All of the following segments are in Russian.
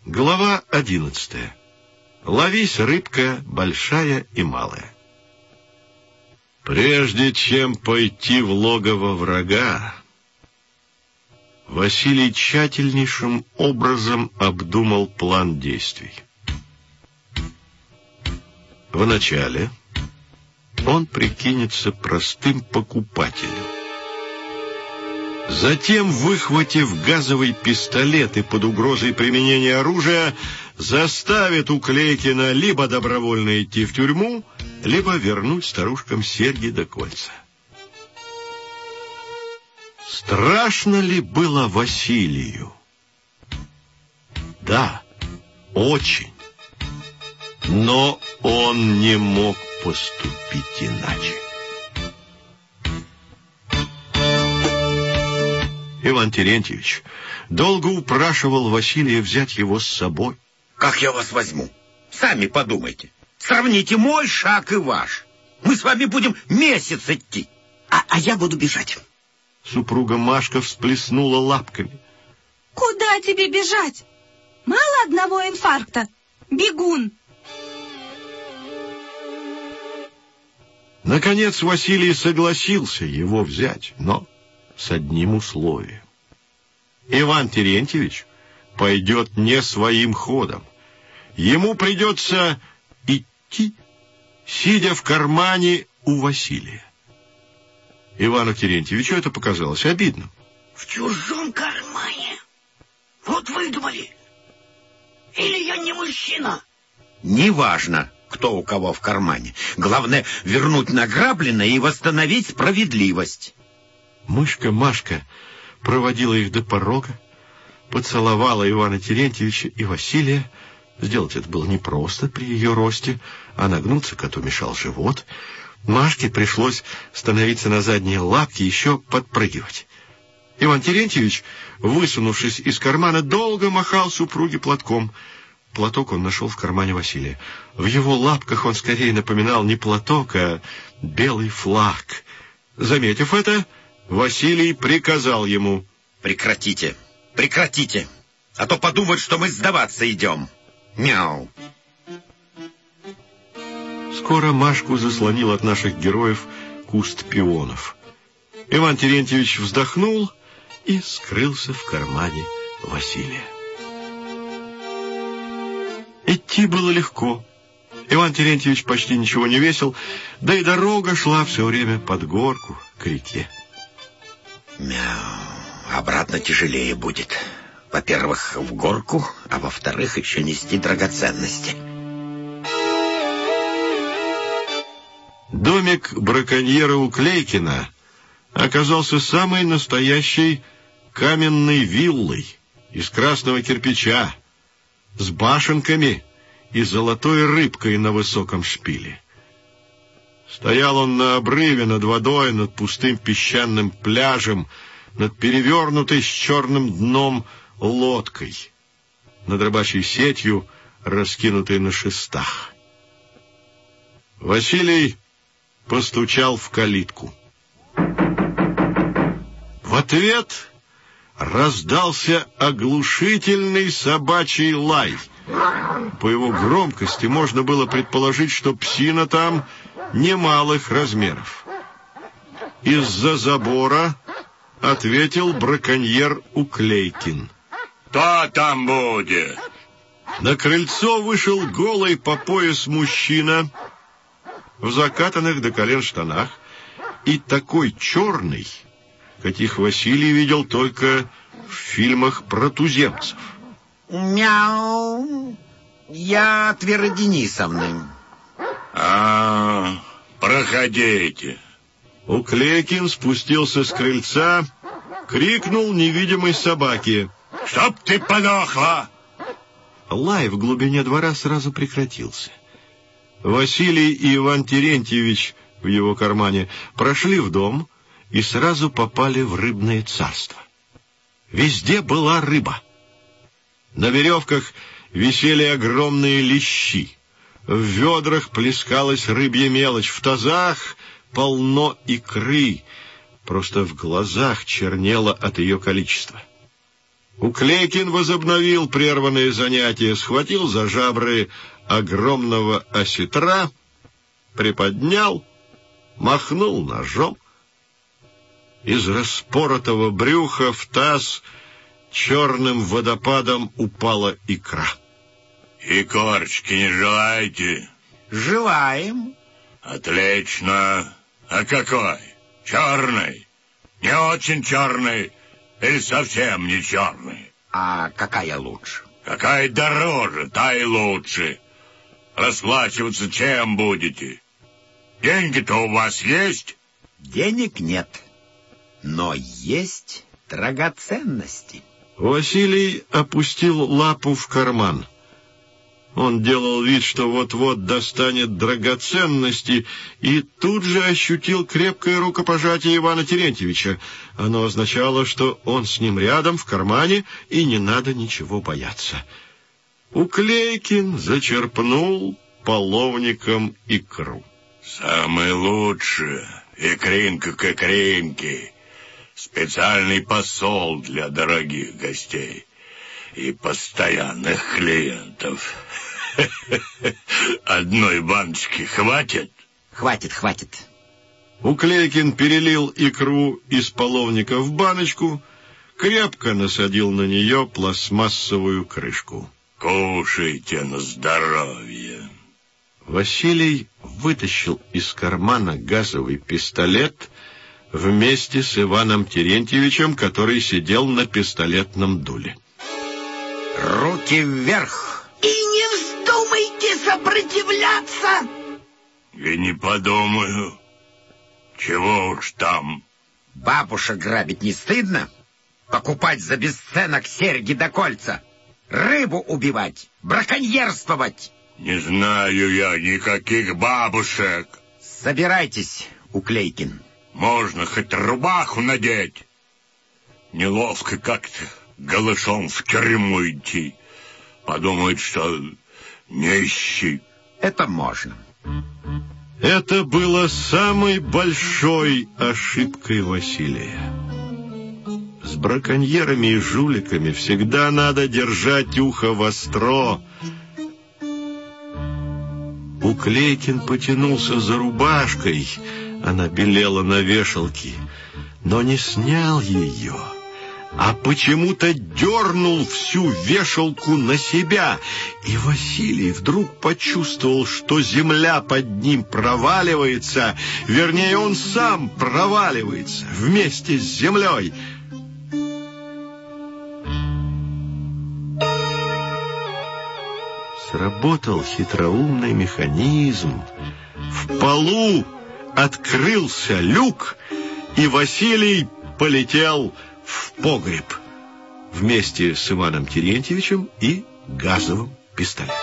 Глава 11. Ловись, рыбка, большая и малая. Прежде чем пойти в логово врага, Василий тщательнейшим образом обдумал план действий. Вначале он прикинется простым покупателем. Затем, выхватив газовый пистолет и под угрозой применения оружия, заставит Уклейкина либо добровольно идти в тюрьму, либо вернуть старушкам серьги да кольца. Страшно ли было Василию? Да, очень. Но он не мог поступить иначе. Иван Терентьевич долго упрашивал Василия взять его с собой. Как я вас возьму? Сами подумайте. Сравните мой шаг и ваш. Мы с вами будем месяц идти. А я буду бежать. Супруга Машка всплеснула лапками. Куда тебе бежать? Мало одного инфаркта. Бегун. Наконец Василий согласился его взять, но с одним условием. Иван Терентьевич пойдет не своим ходом. Ему придется идти, сидя в кармане у Василия. Ивану Терентьевичу это показалось обидным. В чужом кармане? Вот выдумали. Или я не мужчина? Неважно, кто у кого в кармане. Главное, вернуть награбленное и восстановить справедливость. Мышка Машка проводила их до порога, поцеловала Ивана Терентьевича и Василия. Сделать это было непросто при ее росте, а нагнуться коту мешал живот. Машке пришлось становиться на задние лапки и еще подпрыгивать. Иван Терентьевич, высунувшись из кармана, долго махал супруге платком. Платок он нашел в кармане Василия. В его лапках он скорее напоминал не платок, а белый флаг. Заметив это, Василий приказал ему: Прекратите, прекратите, а то подумают, что мы сдаваться идем. Мяу. Скоро Машку заслонил от наших героев куст пионов. Иван Терентьевич вздохнул и скрылся в кармане Василия. Идти было легко. Иван Терентьевич почти ничего не весил, да и дорога шла все время под горку к реке. Мяу. Обратно тяжелее будет. Во-первых, в горку, а во-вторых, еще нести драгоценности. Домик браконьера Уклейкина оказался самой настоящей каменной виллой из красного кирпича, с башенками и золотой рыбкой на высоком шпиле. Стоял он на обрыве над водой, над пустым песчаным пляжем, над перевернутой с черным дном лодкой, над рыбачьей сетью, раскинутой на шестах. Василий постучал в калитку. В ответ раздался оглушительный собачий лай. По его громкости можно было предположить, что псина там немалых размеров. Из-за забора ответил браконьер Уклейкин. Кто там будет? На крыльцо вышел голый по пояс мужчина в закатанных до колен штанах и такой черный, каких Василий видел только в фильмах про туземцев. Мяу. Я от Веры Денисовны. Проходите. Уклейкин спустился с крыльца, крикнул невидимой собаке: Чтоб ты подохла! Лай в глубине двора сразу прекратился. Василий и Иван Терентьевич в его кармане прошли в дом и сразу попали в рыбное царство. Везде была рыба. На веревках висели огромные лещи. В ведрах плескалась рыбья мелочь, в тазах полно икры, просто в глазах чернело от ее количества. Уклейкин возобновил прерванные занятия, схватил за жабры огромного осетра, приподнял, махнул ножом. Из распоротого брюха в таз черным водопадом упала икра. И корочки не желаете? Желаем. Отлично. А какой? Черный? Не очень черный? Или совсем не черный? А какая лучше? Какая дороже, та и лучше. Расплачиваться чем будете? Деньги-то у вас есть? Денег нет, но есть драгоценности. Василий опустил лапу в карман. Он делал вид, что вот-вот достанет драгоценности, и тут же ощутил крепкое рукопожатие Ивана Терентьевича. Оно означало, что он с ним рядом, в кармане, и не надо ничего бояться. Уклейкин зачерпнул половником икру. Самое лучшее, икринка к икринке. Специальный посол для дорогих гостей и постоянных клиентов. Одной баночки хватит? Хватит. Уклейкин перелил икру из половника в баночку, крепко насадил на нее пластмассовую крышку. Кушайте на здоровье. Василий вытащил из кармана газовый пистолет вместе с Иваном Терентьевичем, который сидел на пистолетном дуле. Руки вверх! И не вздумайте сопротивляться! И не подумаю. Чего уж там. Бабушек грабить не стыдно? Покупать за бесценок серьги да кольца? Рыбу убивать? Браконьерствовать? Не знаю я никаких бабушек. Собирайтесь, Уклейкин. Можно хоть рубаху надеть. Неловко как-то голышом в тюрьму идти. Подумают, что нищий. Это можно. Это было самой большой ошибкой Василия. С браконьерами и жуликами всегда надо держать ухо востро. Уклейкин потянулся за рубашкой, она белела на вешалке, но не снял ее, а почему-то дернул всю вешалку на себя, и Василий вдруг почувствовал, что земля под ним проваливается, вернее, он сам проваливается вместе с землей. Сработал хитроумный механизм. В полу открылся люк, и Василий полетел в погреб вместе с Иваном Терентьевичем и газовым пистолетом.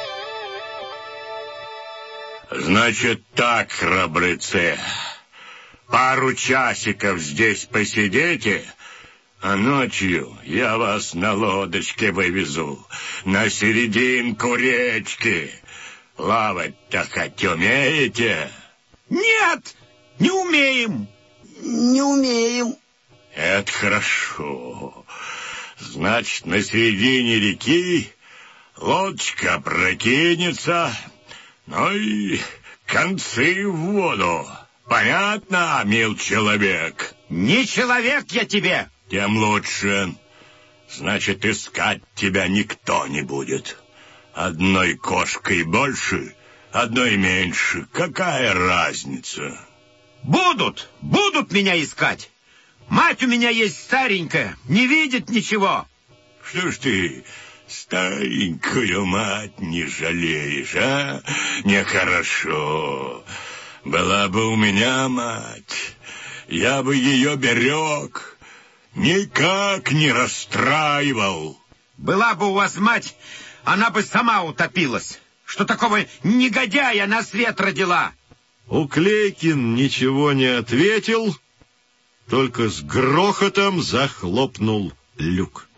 Значит так, храбрецы, пару часиков здесь посидите, а ночью я вас на лодочке вывезу на серединку речки. Плавать-то хоть умеете? Нет, не умеем. Не умеем. Это хорошо. Значит, на середине реки лодочка опрокинется, ну и концы в воду. Понятно, мил человек? Не человек я тебе. Тем лучше. Значит, искать тебя никто не будет. Одной кошкой больше, одной меньше. Какая разница? Будут меня искать. Мать у меня есть старенькая, не видит ничего. Что ж ты старенькую мать не жалеешь, а? Нехорошо. Была бы у меня мать, я бы ее берег, никак не расстраивал. Была бы у вас мать, она бы сама утопилась. Что такого негодяя на свет родила? Уклейкин ничего не ответил, только с грохотом захлопнул люк.